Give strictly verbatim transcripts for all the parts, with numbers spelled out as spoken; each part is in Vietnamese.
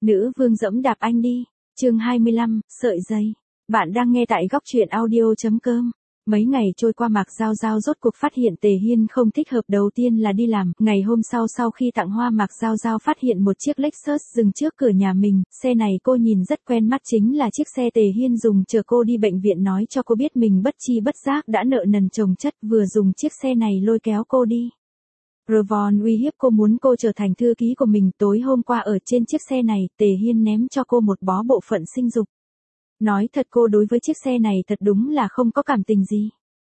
Nữ vương dẫm đạp anh đi. Chương hai mươi lăm, sợi dây. Bạn đang nghe tại góc truyện audio chấm com. Mấy ngày trôi qua Mạc Giao Giao rốt cuộc phát hiện Tề Hiên không thích hợp, đầu tiên là đi làm, ngày hôm sau sau khi tặng hoa Mạc Giao Giao phát hiện một chiếc Lexus dừng trước cửa nhà mình, xe này cô nhìn rất quen mắt, chính là chiếc xe Tề Hiên dùng chờ cô đi bệnh viện, nói cho cô biết mình bất chi bất giác đã nợ nần chồng chất, vừa dùng chiếc xe này lôi kéo cô đi. Ravon uy hiếp cô, muốn cô trở thành thư ký của mình. Tối hôm qua ở trên chiếc xe này, Tề Hiên ném cho cô một bó bộ phận sinh dục. Nói thật, cô đối với chiếc xe này thật đúng là không có cảm tình gì.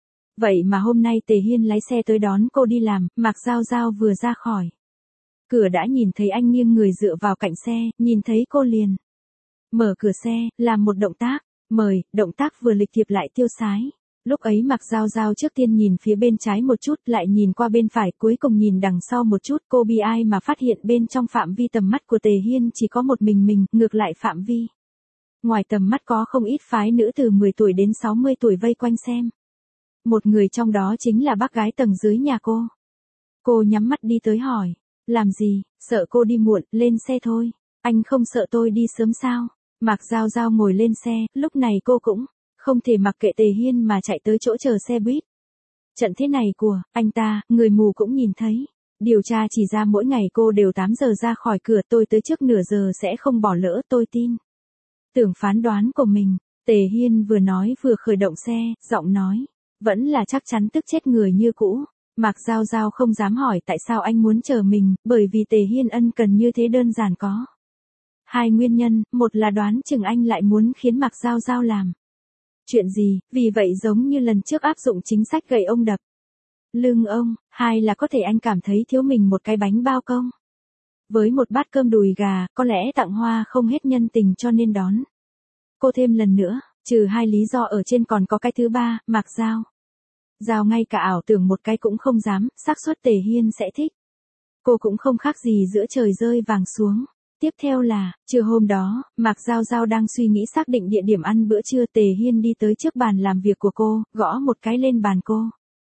Vậy mà hôm nay Tề Hiên lái xe tới đón cô đi làm, Mạc Giao Giao vừa ra khỏi cửa đã nhìn thấy anh nghiêng người dựa vào cạnh xe, nhìn thấy cô liền mở cửa xe, làm một động tác mời, động tác vừa lịch thiệp lại tiêu sái. Lúc ấy Mạc Giao Giao trước tiên nhìn phía bên trái một chút, lại nhìn qua bên phải, cuối cùng nhìn đằng sau một chút, cô bi ai mà phát hiện bên trong phạm vi tầm mắt của Tề Hiên chỉ có một mình mình, ngược lại phạm vi ngoài tầm mắt có không ít phái nữ từ mười tuổi đến sáu mươi tuổi vây quanh xem. Một người trong đó chính là bác gái tầng dưới nhà cô. Cô nhắm mắt đi tới hỏi, làm gì, sợ cô đi muộn, lên xe thôi. Anh không sợ tôi đi sớm sao? Mạc Giao Giao ngồi lên xe, lúc này cô cũng không thể mặc kệ Tề Hiên mà chạy tới chỗ chờ xe buýt. Trận thế này của anh ta, người mù cũng nhìn thấy. Điều tra chỉ ra mỗi ngày cô đều tám giờ ra khỏi cửa, tôi tới trước nửa giờ sẽ không bỏ lỡ, tôi tin tưởng phán đoán của mình. Tề Hiên vừa nói vừa khởi động xe, giọng nói vẫn là chắc chắn tức chết người như cũ. Mạc Giao Giao không dám hỏi tại sao anh muốn chờ mình, bởi vì Tề Hiên ân cần như thế đơn giản có hai nguyên nhân, một là đoán chừng anh lại muốn khiến Mạc Giao Giao làm chuyện gì, vì vậy giống như lần trước áp dụng chính sách gậy ông đập lưng ông, hai là có thể anh cảm thấy thiếu mình một cái bánh bao công. Với một bát cơm đùi gà, có lẽ tặng hoa không hết nhân tình cho nên đón cô thêm lần nữa. Trừ hai lý do ở trên còn có cái thứ ba, Mạc Giao Giao ngay cả ảo tưởng một cái cũng không dám, xác suất Tề Hiên sẽ thích cô cũng không khác gì giữa trời rơi vàng xuống. Tiếp theo là, trưa hôm đó, Mạc Giao Giao đang suy nghĩ xác định địa điểm ăn bữa trưa, Tề Hiên đi tới trước bàn làm việc của cô, gõ một cái lên bàn cô.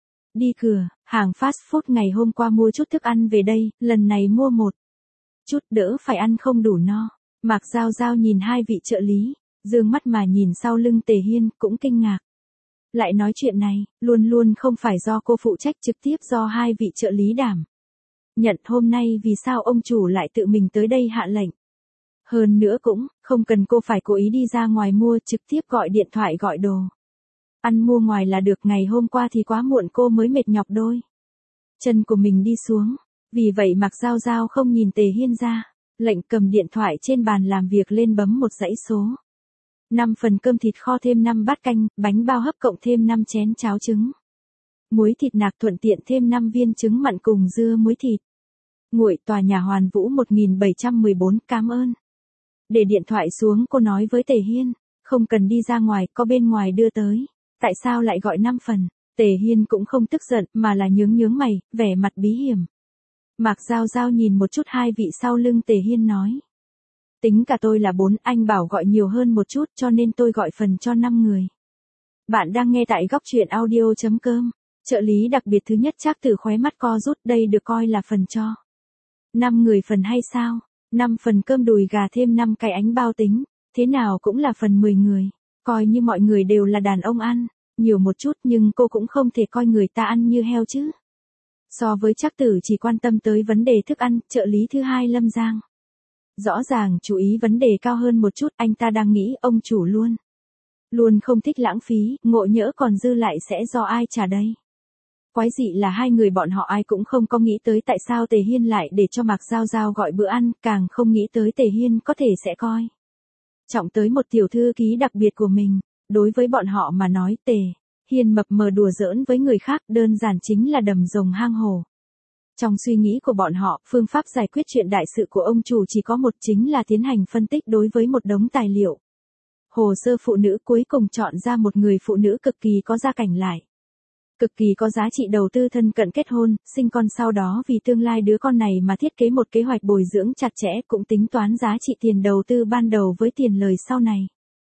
Đi cửa, hàng fast food ngày hôm qua mua chút thức ăn về đây, lần này mua một chút đỡ phải ăn không đủ no. Mạc Giao Giao nhìn hai vị trợ lý, dương mắt mà nhìn sau lưng Tề Hiên, cũng kinh ngạc. Lại nói chuyện này, luôn luôn không phải do cô phụ trách, trực tiếp do hai vị trợ lý đảm nhận. Hôm nay vì sao ông chủ lại tự mình tới đây hạ lệnh? Hơn nữa cũng không cần cô phải cố ý đi ra ngoài mua, trực tiếp gọi điện thoại gọi đồ ăn mua ngoài là được. Ngày hôm qua thì quá muộn, cô mới mệt nhọc đôi chân của mình đi xuống. Vì vậy Mạc Giao Giao không nhìn Tề Hiên ra lệnh, cầm điện thoại trên bàn làm việc lên bấm một dãy số. năm phần cơm thịt kho thêm năm bát canh, bánh bao hấp cộng thêm năm chén cháo trứng muối thịt nạc, thuận tiện thêm năm viên trứng mặn cùng dưa muối thịt nguội, tòa nhà Hoàn Vũ một nghìn bảy trăm mười bốn, cảm ơn. Để điện thoại xuống, cô nói với Tề Hiên, không cần đi ra ngoài, có bên ngoài đưa tới. Tại sao lại gọi năm phần? Tề Hiên cũng không tức giận, mà là nhướng nhướng mày, vẻ mặt bí hiểm. Mạc Giao Giao nhìn một chút hai vị sau lưng Tề Hiên nói, tính cả tôi là bốn, anh bảo gọi nhiều hơn một chút cho nên tôi gọi phần cho năm người. Bạn đang nghe tại góc truyện audio chấm com. Trợ lý đặc biệt thứ nhất Trác Tử khóe mắt co rút, đây được coi là phần cho năm người phần hay sao? năm phần cơm đùi gà thêm năm cái ánh bao tính, thế nào cũng là phần mười người. Coi như mọi người đều là đàn ông ăn nhiều một chút, nhưng cô cũng không thể coi người ta ăn như heo chứ. So với Trác Tử chỉ quan tâm tới vấn đề thức ăn, trợ lý thứ hai Lâm Giang rõ ràng chú ý vấn đề cao hơn một chút. Anh ta đang nghĩ ông chủ luôn luôn không thích lãng phí, ngộ nhỡ còn dư lại sẽ do ai trả đây. Quái dị là hai người bọn họ ai cũng không có nghĩ tới tại sao Tề Hiên lại để cho Mạc Giao Giao gọi bữa ăn, càng không nghĩ tới Tề Hiên có thể sẽ coi trọng tới một tiểu thư ký đặc biệt của mình. Đối với bọn họ mà nói, Tề Hiên mập mờ đùa giỡn với người khác đơn giản chính là đầm rồng hang hổ. Trong suy nghĩ của bọn họ, phương pháp giải quyết chuyện đại sự của ông chủ chỉ có một, chính là tiến hành phân tích đối với một đống tài liệu hồ sơ phụ nữ, cuối cùng chọn ra một người phụ nữ cực kỳ có gia cảnh lại cực kỳ có giá trị, đầu tư thân cận, kết hôn, sinh con, sau đó vì tương lai đứa con này mà thiết kế một kế hoạch bồi dưỡng chặt chẽ, cũng tính toán giá trị tiền đầu tư ban đầu với tiền lời sau này.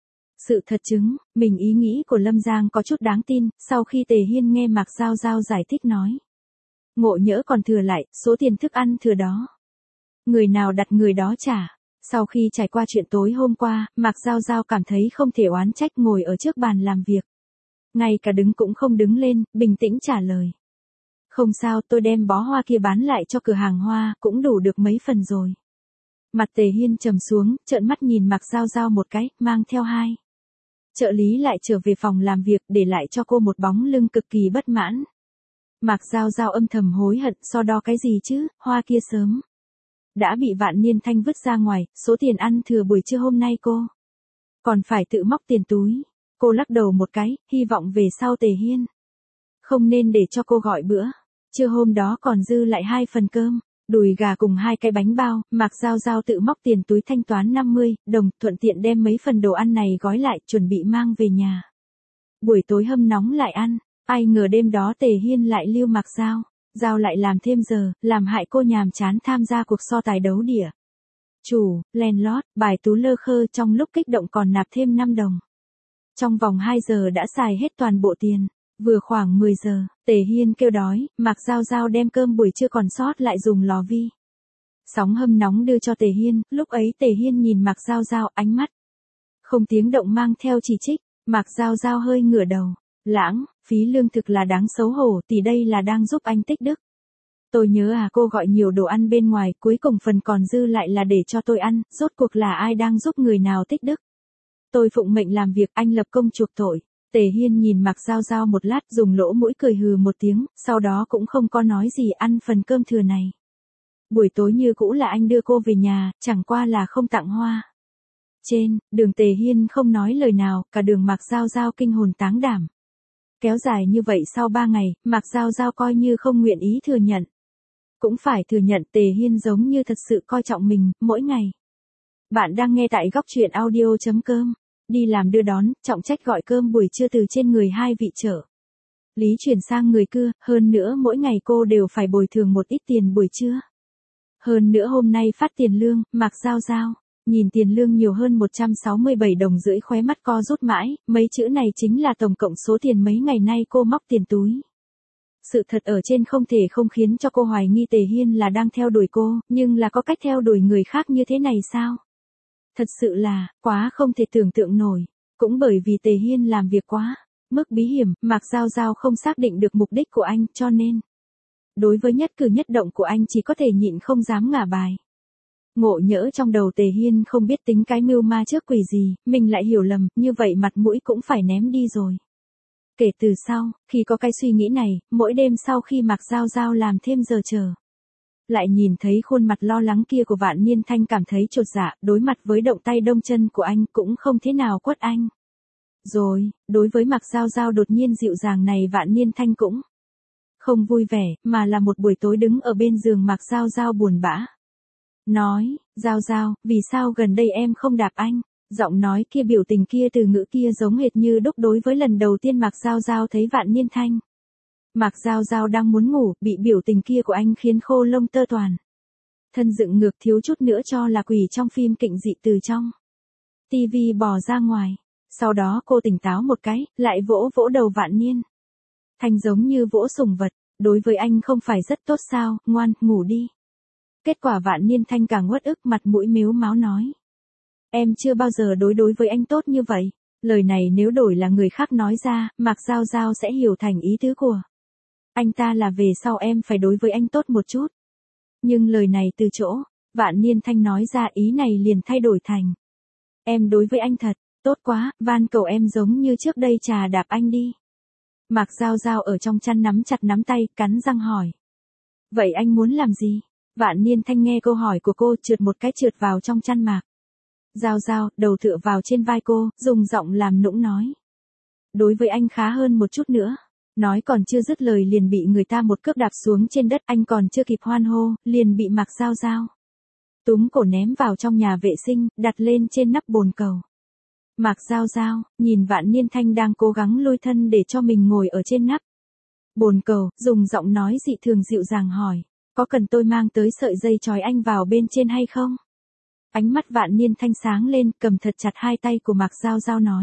Sự thật chứng mình ý nghĩ của Lâm Giang có chút đáng tin. Sau khi Tề Hiên nghe Mạc Giao Giao giải thích nói, ngộ nhỡ còn thừa lại, số tiền thức ăn thừa đó người nào đặt người đó trả. Sau khi trải qua chuyện tối hôm qua, Mạc Giao Giao cảm thấy không thể oán trách, ngồi ở trước bàn làm việc. Ngay cả đứng cũng không đứng lên, bình tĩnh trả lời. Không sao, tôi đem bó hoa kia bán lại cho cửa hàng hoa, cũng đủ được mấy phần rồi. Mặt Tề Hiên trầm xuống, trợn mắt nhìn Mạc Giao Giao một cái, mang theo hai. Trợ lý lại trở về phòng làm việc, để lại cho cô một bóng lưng cực kỳ bất mãn. Mạc Giao Giao âm thầm hối hận, so đo cái gì chứ, hoa kia sớm đã bị Vạn Niên Thanh vứt ra ngoài, số tiền ăn thừa buổi trưa hôm nay cô còn phải tự móc tiền túi. Cô lắc đầu một cái, hy vọng về sau Tề Hiên không nên để cho cô gọi bữa. Trưa hôm đó còn dư lại hai phần cơm, đùi gà cùng hai cái bánh bao, Mạc Giao Giao tự móc tiền túi thanh toán năm mươi đồng, thuận tiện đem mấy phần đồ ăn này gói lại, chuẩn bị mang về nhà. Buổi tối hâm nóng lại ăn, ai ngờ đêm đó Tề Hiên lại lưu Mạc Giao Giao lại làm thêm giờ, làm hại cô nhàm chán tham gia cuộc so tài đấu đĩa. Chủ, len lót, bài tú lơ khơ, trong lúc kích động còn nạp thêm năm đồng. Trong vòng hai giờ đã xài hết toàn bộ tiền. Vừa khoảng mười giờ, Tề Hiên kêu đói, Mạc Giao Giao đem cơm buổi trưa còn sót lại dùng lò vi sóng hâm nóng đưa cho Tề Hiên, lúc ấy Tề Hiên nhìn Mạc Giao Giao, ánh mắt không tiếng động mang theo chỉ trích. Mạc Giao Giao hơi ngửa đầu. Lãng, phí lương thực là đáng xấu hổ, thì đây là đang giúp anh tích đức. Tôi nhớ à, cô gọi nhiều đồ ăn bên ngoài, cuối cùng phần còn dư lại là để cho tôi ăn, rốt cuộc là ai đang giúp người nào tích đức. Tôi phụng mệnh làm việc, anh lập công chuộc tội. Tề Hiên nhìn Mạc Giao Giao một lát, dùng lỗ mũi cười hừ một tiếng, sau đó cũng không có nói gì, ăn phần cơm thừa này. Buổi tối như cũ là anh đưa cô về nhà, chẳng qua là không tặng hoa. Trên đường Tề Hiên không nói lời nào, cả đường Mạc Giao Giao kinh hồn táng đảm. Kéo dài như vậy sau ba ngày, Mạc Giao Giao coi như không nguyện ý thừa nhận. Cũng phải thừa nhận Tề Hiên giống như thật sự coi trọng mình, mỗi ngày. Bạn đang nghe tại góc truyện audio chấm com. Đi làm đưa đón, trọng trách gọi cơm buổi trưa từ trên người hai vị trợ lý chuyển sang người cưa, hơn nữa mỗi ngày cô đều phải bồi thường một ít tiền buổi trưa. Hơn nữa hôm nay phát tiền lương, Mạc Giao Giao nhìn tiền lương nhiều hơn một trăm sáu mươi bảy đồng rưỡi, khóe mắt co rút mãi, mấy chữ này chính là tổng cộng số tiền mấy ngày nay cô móc tiền túi. Sự thật ở trên không thể không khiến cho cô hoài nghi Tề Hiên là đang theo đuổi cô, nhưng là có cách theo đuổi người khác như thế này sao? Thật sự là, quá không thể tưởng tượng nổi. Cũng bởi vì Tề Hiên làm việc quá mức bí hiểm, Mạc Giao Giao không xác định được mục đích của anh, cho nên đối với nhất cử nhất động của anh chỉ có thể nhịn không dám ngả bài. Ngộ nhỡ trong đầu Tề Hiên không biết tính cái mưu ma trước quỷ gì, mình lại hiểu lầm, như vậy mặt mũi cũng phải ném đi rồi. Kể từ sau, khi có cái suy nghĩ này, mỗi đêm sau khi Mạc Giao Giao làm thêm giờ chờ, lại nhìn thấy khuôn mặt lo lắng kia của Vạn Niên Thanh, cảm thấy chột dạ, đối mặt với động tay đông chân của anh cũng không thế nào quất anh. Rồi, đối với Mạc Giao Giao đột nhiên dịu dàng này, Vạn Niên Thanh cũng không vui vẻ, mà là một buổi tối đứng ở bên giường Mạc Giao Giao buồn bã. Nói, Giao Giao, vì sao gần đây em không đạp anh? Giọng nói kia, biểu tình kia, từ ngữ kia giống hệt như đúc đối với lần đầu tiên Mạc Giao Giao thấy Vạn Niên Thanh. Mạc Giao Giao đang muốn ngủ, bị biểu tình kia của anh khiến khô lông tơ toàn thân dựng ngược, thiếu chút nữa cho là quỷ trong phim kịnh dị từ trong tivi bò ra ngoài. Sau đó cô tỉnh táo một cái, lại vỗ vỗ đầu Vạn Niên Thanh giống như vỗ sủng vật. Đối với anh không phải rất tốt sao, ngoan, ngủ đi. Kết quả Vạn Niên Thanh càng uất ức, mặt mũi mếu máo nói. Em chưa bao giờ đối đối với anh tốt như vậy. Lời này nếu đổi là người khác nói ra, Mạc Giao Giao sẽ hiểu thành ý tứ của anh ta là về sau em phải đối với anh tốt một chút. Nhưng lời này từ chỗ Vạn Niên Thanh nói ra, ý này liền thay đổi thành. Em đối với anh thật tốt quá, van cầu em giống như trước đây trà đạp anh đi. Mạc Giao Giao ở trong chăn nắm chặt nắm tay, cắn răng hỏi. Vậy anh muốn làm gì? Vạn Niên Thanh nghe câu hỏi của cô, trượt một cái trượt vào trong chăn Mạc Giao Giao, đầu tựa vào trên vai cô, dùng giọng làm nũng nói. Đối với anh khá hơn một chút nữa. Nói còn chưa dứt lời liền bị người ta một cước đạp xuống trên đất, anh còn chưa kịp hoan hô, liền bị Mạc Giao Giao túm cổ ném vào trong nhà vệ sinh, đặt lên trên nắp bồn cầu. Mạc Giao Giao nhìn Vạn Niên Thanh đang cố gắng lôi thân để cho mình ngồi ở trên nắp bồn cầu, dùng giọng nói dị thường dịu dàng hỏi, có cần tôi mang tới sợi dây trói anh vào bên trên hay không? Ánh mắt Vạn Niên Thanh sáng lên, cầm thật chặt hai tay của Mạc Giao Giao nói.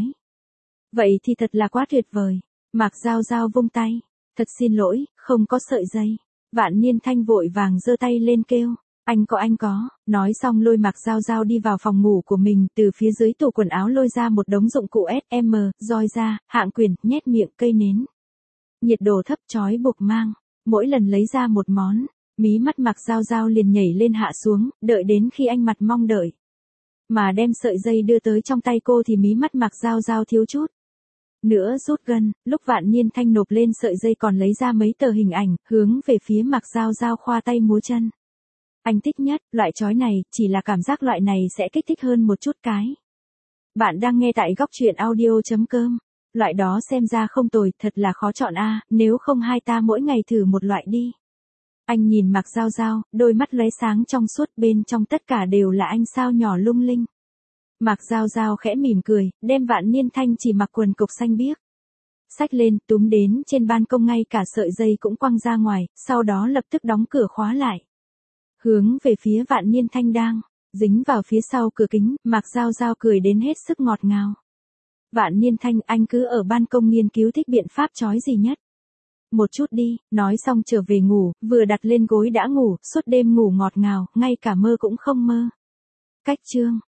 Vậy thì thật là quá tuyệt vời. Mạc Giao Giao vung tay. Thật xin lỗi, không có sợi dây. Vạn Niên Thanh vội vàng giơ tay lên kêu. Anh có anh có, nói xong lôi Mạc Giao Giao đi vào phòng ngủ của mình, từ phía dưới tủ quần áo lôi ra một đống dụng cụ ét em, roi da, hạng quyền, nhét miệng, cây nến. Nhiệt độ thấp chói buộc mang, mỗi lần lấy ra một món, mí mắt Mạc Giao Giao liền nhảy lên hạ xuống, đợi đến khi anh mặt mong đợi. Mà đem sợi dây đưa tới trong tay cô thì mí mắt Mạc Giao Giao thiếu chút nữa rút gân, lúc Vạn Niên Thanh nộp lên sợi dây còn lấy ra mấy tờ hình ảnh, hướng về phía Mạc Giao Giao khoa tay múa chân. Anh thích nhất, loại chói này, chỉ là cảm giác loại này sẽ kích thích hơn một chút cái. Bạn đang nghe tại góc truyện audio.com. Loại đó xem ra không tồi, thật là khó chọn a, nếu không hai ta mỗi ngày thử một loại đi. Anh nhìn Mạc Giao Giao, đôi mắt lóe sáng trong suốt, bên trong tất cả đều là ánh sao nhỏ lung linh. Mạc Giao Giao khẽ mỉm cười, đem Vạn Niên Thanh chỉ mặc quần cộc xanh biếc xách lên, túm đến trên ban công, ngay cả sợi dây cũng quăng ra ngoài, sau đó lập tức đóng cửa khóa lại. Hướng về phía Vạn Niên Thanh đang dính vào phía sau cửa kính, Mạc Giao Giao cười đến hết sức ngọt ngào. Vạn Niên Thanh, anh cứ ở ban công nghiên cứu thích biện pháp chói gì nhất. Một chút đi, nói xong trở về ngủ, vừa đặt lên gối đã ngủ, suốt đêm ngủ ngọt ngào, ngay cả mơ cũng không mơ. Cách chương